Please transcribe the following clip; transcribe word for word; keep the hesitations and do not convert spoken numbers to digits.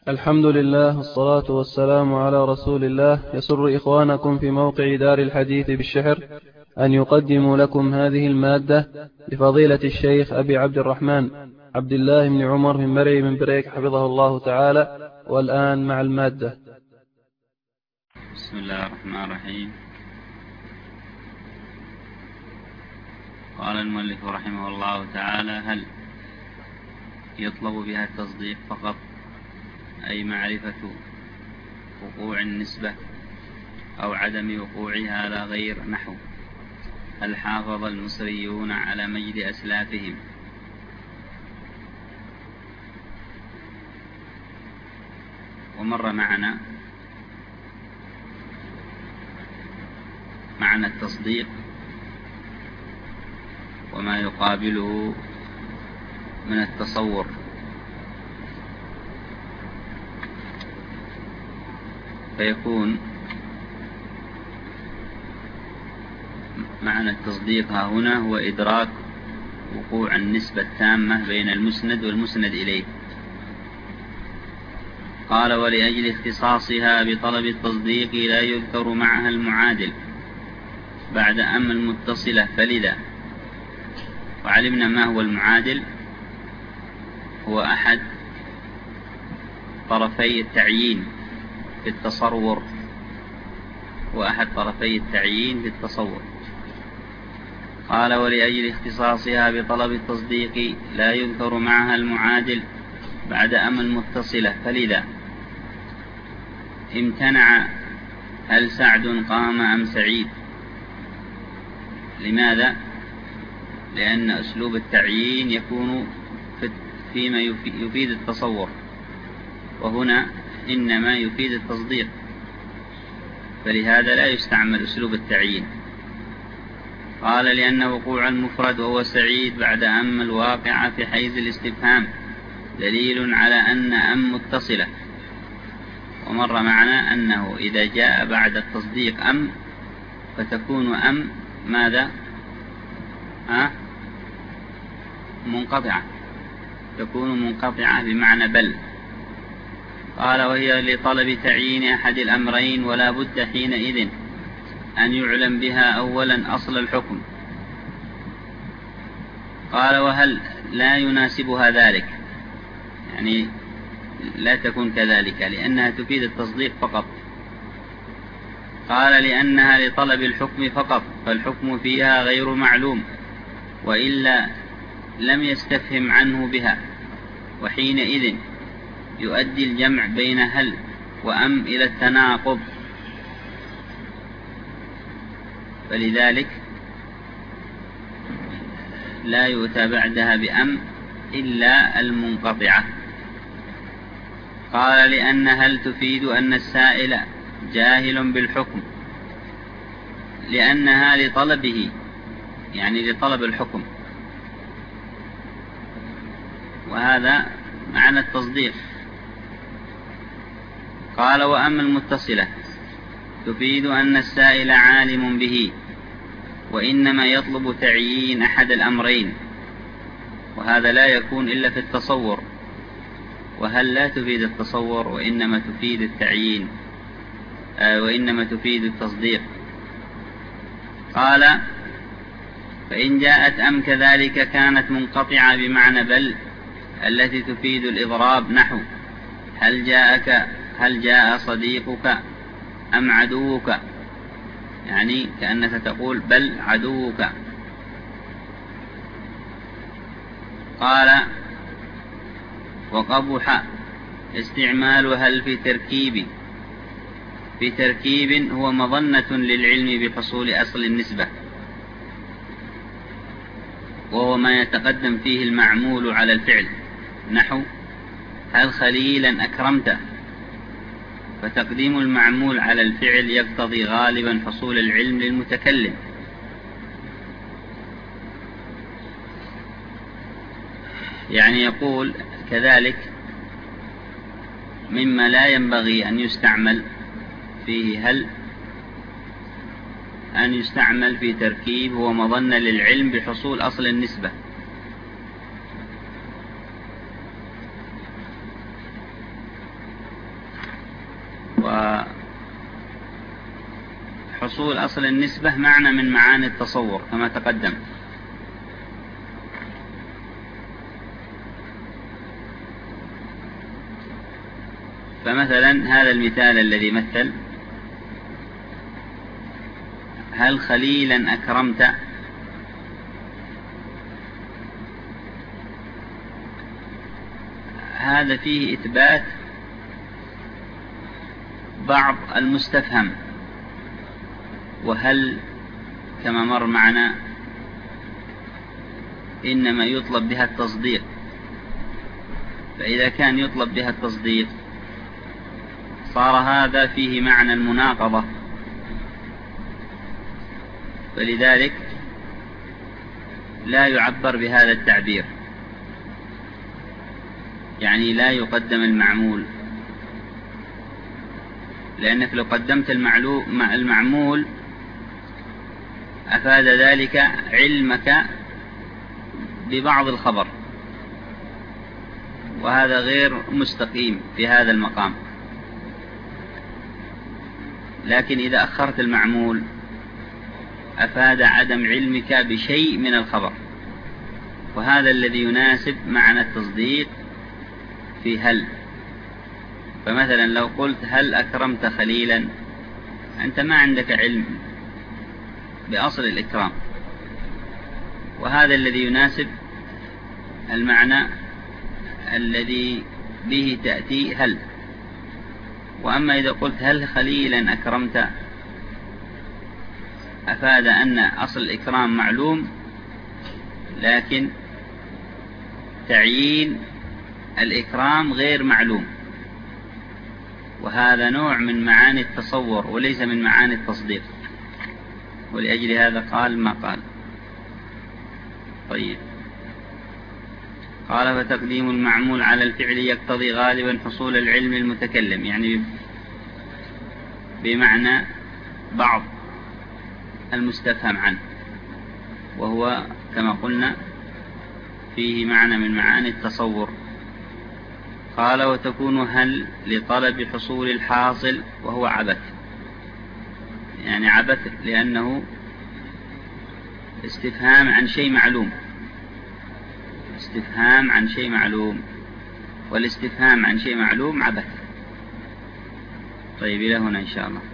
الحمد لله والصلاة والسلام على رسول الله. يسر إخوانكم في موقع دار الحديث بالشحر أن يقدموا لكم هذه المادة لفضيلة الشيخ أبي عبد الرحمن عبد الله بن عمر من مرعي من بريك حفظه الله تعالى. والآن مع المادة. بسم الله الرحمن الرحيم. قال المؤلف رحمه الله تعالى: هل يطلب بها التصديق فقط، أي معرفة وقوع النسبة أو عدم وقوعها لا غير؟ نحو: هل حافظ المصريون على مجد أسلافهم؟ ومر معنا معنى التصديق وما يقابله من التصور. فيكون معنى التصديق ها هنا هو إدراك وقوع النسبة التامة بين المسند والمسند إليه. قال: ولأجل اختصاصها بطلب التصديق لا يذكر معها المعادل بعد أم المتصلة، فلذا. وعلمنا ما هو المعادل، هو أحد طرفي التعيين في التصور وأحد طرفي التعيين في التصور. قال: ولأجل اختصاصها بطلب التصديق لا يذكر معها المعادل بعد أم المتصلة، فلذا امتنع هل سعد قام أم سعيد. لماذا؟ لأن أسلوب التعيين يكون فيما يفيد التصور، وهنا إنما يفيد التصديق، فلهذا لا يستعمل أسلوب التعيين. قال: لأن وقوع المفرد وهو سعيد بعد أم الواقع في حيز الاستفهام دليل على أن أم متصلة. ومر معنا أنه إذا جاء بعد التصديق أم فتكون أم ماذا؟ ها؟ منقطعة، تكون منقطعة بمعنى بل. قال: وهي لطلب تعيين أحد الأمرين، ولا بد حينئذ أن يعلم بها أولا أصل الحكم. قال: وهل لا يناسبها ذلك؟ يعني لا تكون كذلك، لأنها تفيد التصديق فقط. قال: لأنها لطلب الحكم فقط، فالحكم فيها غير معلوم، وإلا لم يستفهم عنه بها، وحينئذ يؤدي الجمع بين هل وأم إلى التناقض، فلذلك لا يؤتى بعدها بأم إلا المنقطعة. قال: لأن هل تفيد أن السائل جاهل بالحكم، لأنها لطلبه، يعني لطلب الحكم، وهذا معنى التصديق. قال: وأما المتصلة تفيد أن السائل عالم به، وإنما يطلب تعيين أحد الأمرين، وهذا لا يكون إلا في التصور، وهل لا تفيد التصور وإنما تفيد التعيين، آه وإنما تفيد التصديق. قال: فإن جاءت أم كذلك كانت منقطعة بمعنى بل التي تفيد الإضراب، نحو: هل جاءك هل جاء صديقك أم عدوك، يعني كأنك تقول بل عدوك. قال: وقبح استعمال هل في تركيب في تركيب هو مظنة للعلم بحصول أصل النسبة، وهو ما يتقدم فيه المعمول على الفعل، نحو: هل خليلا أكرمته، فتقديم المعمول على الفعل يقتضي غالبا حصول العلم للمتكلم. يعني يقول كذلك مما لا ينبغي أن يستعمل فيه هل أن يستعمل في تركيب هو مظنة للعلم بحصول أصل النسبة، وحصول أصل النسبة معنى من معاني التصور كما تقدم. فمثلا هذا المثال الذي مثل: هل خليلا أكرمت؟ هذا فيه إثبات بعض المستفهم، وهل كما مر معنا إنما يطلب بها التصديق، فإذا كان يطلب بها التصديق صار هذا فيه معنى المناقضة، فلذلك لا يعبر بهذا التعبير، يعني لا يقدم المعمول، لأنك لو قدمت المعمول أفاد ذلك علمك ببعض الخبر، وهذا غير مستقيم في هذا المقام. لكن إذا أخرت المعمول أفاد عدم علمك بشيء من الخبر، وهذا الذي يناسب معنى التصديق في هل. فمثلا لو قلت هل أكرمت خليلا، أنت ما عندك علم بأصل الإكرام، وهذا الذي يناسب المعنى الذي به تأتي هل. وأما إذا قلت هل خليلا أكرمت، أفاد أن أصل الإكرام معلوم، لكن تعيين الإكرام غير معلوم، وهذا نوع من معاني التصور وليس من معاني التصديق، ولأجل هذا قال ما قال. طيب، قال: فتقديم المعمول على الفعل يقتضي غالبا حصول العلم المتكلم، يعني بمعنى بعض المستفهم عنه، وهو كما قلنا فيه معنى من معاني التصور. قال: وتكون هل لطلب حصول الحاصل وهو عبث، يعني عبث لأنه استفهام عن شيء معلوم، استفهام عن شيء معلوم، والاستفهام عن شيء معلوم عبث. طيب، إلى هنا إن شاء الله.